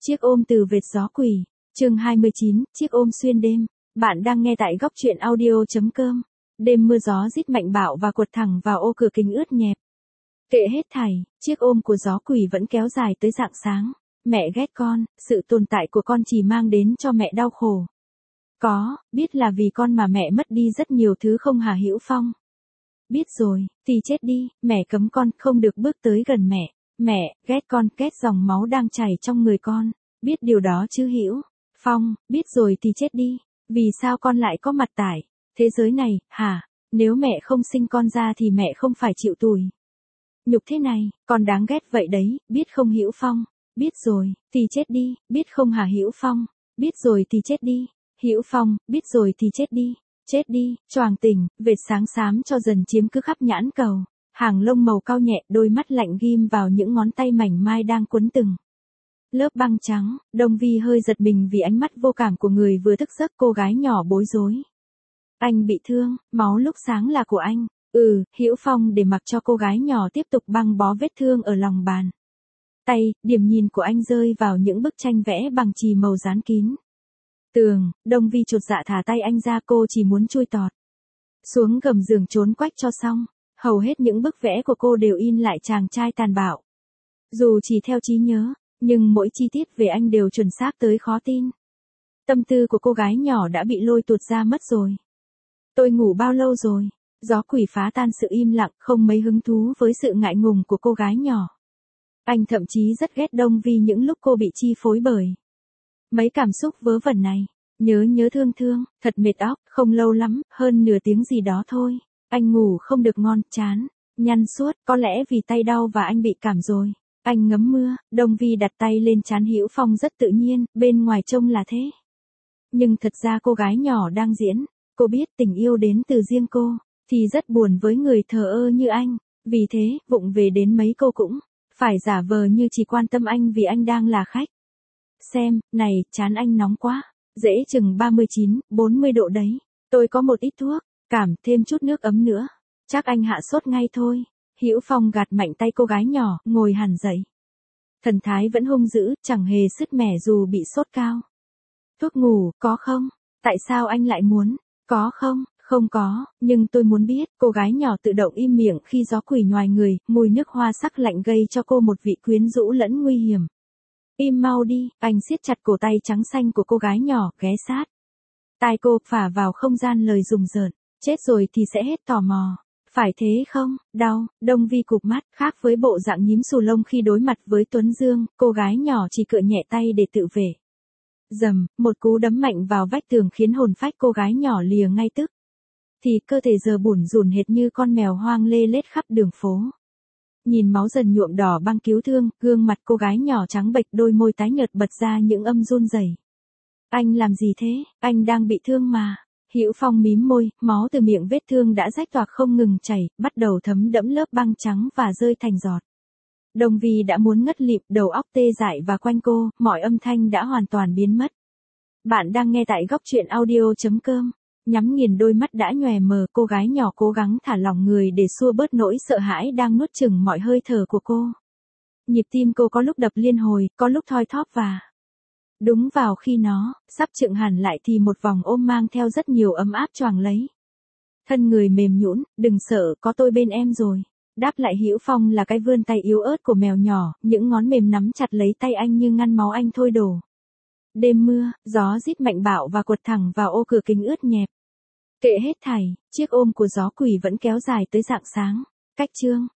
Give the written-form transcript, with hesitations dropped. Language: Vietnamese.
Chiếc ôm từ vệt gió quỷ, chương 29, chiếc ôm xuyên đêm. Bạn đang nghe tại góc truyện audio.com. Đêm mưa gió rít mạnh bạo và quật thẳng vào ô cửa kính ướt nhẹp. Kệ hết thảy, chiếc ôm của gió quỷ vẫn kéo dài tới rạng sáng. Mẹ ghét con, sự tồn tại của con chỉ mang đến cho mẹ đau khổ. Biết là vì con mà mẹ mất đi rất nhiều thứ không hả Hữu Phong? Biết rồi, thì chết đi, mẹ cấm con không được bước tới gần mẹ. Mẹ, ghét con, ghét dòng máu đang chảy trong người con. Biết điều đó chứ Hữu Phong, biết rồi thì chết đi. Vì sao con lại có mặt tại thế giới này, hả? Nếu mẹ không sinh con ra thì mẹ không phải chịu tủi nhục thế này, con đáng ghét vậy đấy, biết không Hữu Phong? Biết rồi, thì chết đi, biết không hả Hữu Phong? Biết rồi thì chết đi. Hữu Phong, biết rồi thì chết đi. Chết đi, choàng tỉnh, vệt sáng xám cho dần chiếm cứ khắp nhãn cầu. Hàng lông màu cao nhẹ, đôi mắt lạnh ghim vào những ngón tay mảnh mai đang quấn từng lớp băng trắng. Đông Vi hơi giật mình vì ánh mắt vô cảm của người vừa thức giấc. Cô gái nhỏ bối rối. Anh bị thương, máu lúc sáng là của anh. Hữu Phong để mặc cho cô gái nhỏ tiếp tục băng bó vết thương ở lòng bàn tay. Điểm nhìn của anh rơi vào những bức tranh vẽ bằng chì màu dán kín tường. Đông Vi chột dạ thả tay anh ra, cô chỉ muốn chui tọt xuống gầm giường trốn quách cho xong. Hầu hết những bức vẽ của cô đều in lại chàng trai tàn bạo. Dù chỉ theo trí nhớ, nhưng mỗi chi tiết về anh đều chuẩn xác tới khó tin. Tâm tư của cô gái nhỏ đã bị lôi tuột ra mất rồi. Tôi ngủ bao lâu rồi? Gió quỷ phá tan sự im lặng, không mấy hứng thú với sự ngại ngùng của cô gái nhỏ. Anh thậm chí rất ghét Đông Vi những lúc cô bị chi phối bởi mấy cảm xúc vớ vẩn này. Nhớ thương, thật mệt óc, không lâu lắm, hơn nửa tiếng gì đó thôi. Anh ngủ không được ngon, chán, nhăn suốt, có lẽ vì tay đau và anh bị cảm rồi. Anh ngấm mưa. Đông Vi đặt tay lên trán Hữu Phong rất tự nhiên, bên ngoài trông là thế. Nhưng thật ra cô gái nhỏ đang diễn. Cô biết tình yêu đến từ riêng cô, thì rất buồn với người thờ ơ như anh. Vì thế, vụng về đến mấy cô cũng phải giả vờ như chỉ quan tâm anh vì anh đang là khách. Xem, này, trán anh nóng quá. Dễ chừng 39, 40 độ đấy. Tôi có một ít thuốc, cảm thêm chút nước ấm nữa. Chắc anh hạ sốt ngay thôi. Hữu Phong gạt mạnh tay cô gái nhỏ, ngồi hẳn dậy. Thần thái vẫn hung dữ, chẳng hề sứt mẻ dù bị sốt cao. Thuốc ngủ, có không? Tại sao anh lại muốn? Có không? Không có, nhưng tôi muốn biết. Cô gái nhỏ tự động im miệng khi gió quỷ nhoài người, mùi nước hoa sắc lạnh gây cho cô một vị quyến rũ lẫn nguy hiểm. Im mau đi, anh siết chặt cổ tay trắng xanh của cô gái nhỏ, ghé sát tai cô, phả vào không gian lời rùng rợn. Chết rồi thì sẽ hết tò mò. Phải thế không? Đau. Đông Vi cụp mắt, khác với bộ dạng nhím xù lông khi đối mặt với Tuấn Dương, cô gái nhỏ chỉ cựa nhẹ tay để tự vệ. Dầm, một cú đấm mạnh vào vách tường khiến hồn phách cô gái nhỏ lìa ngay tức thì cơ thể giờ bủn rủn hệt như con mèo hoang lê lết khắp đường phố. Nhìn máu dần nhuộm đỏ băng cứu thương, gương mặt cô gái nhỏ trắng bệch, đôi môi tái nhợt bật ra những âm run rẩy. Anh làm gì thế? Anh đang bị thương mà. Hữu Phong mím môi, máu từ miệng vết thương đã rách toạc không ngừng chảy, bắt đầu thấm đẫm lớp băng trắng và rơi thành giọt. Đông Vi đã muốn ngất lịm, đầu óc tê dại và quanh cô, mọi âm thanh đã hoàn toàn biến mất. Bạn đang nghe tại góc truyện audio.com. Nhắm nghiền đôi mắt đã nhòe mờ, cô gái nhỏ cố gắng thả lỏng người để xua bớt nỗi sợ hãi đang nuốt chửng mọi hơi thở của cô. Nhịp tim cô có lúc đập liên hồi, có lúc thoi thóp và đúng vào khi nó sắp chững hẳn lại thì một vòng ôm mang theo rất nhiều ấm áp choàng lấy thân người mềm nhũn. Đừng sợ, có tôi bên em rồi. Đáp lại Hữu Phong là cái vươn tay yếu ớt của mèo nhỏ, những ngón mềm nắm chặt lấy tay anh như ngăn máu anh thôi đổ. Đêm mưa, gió rít mạnh bạo và quật thẳng vào ô cửa kính ướt nhẹp. Kệ hết thảy, chiếc ôm của gió quỷ vẫn kéo dài tới rạng sáng. Cách chương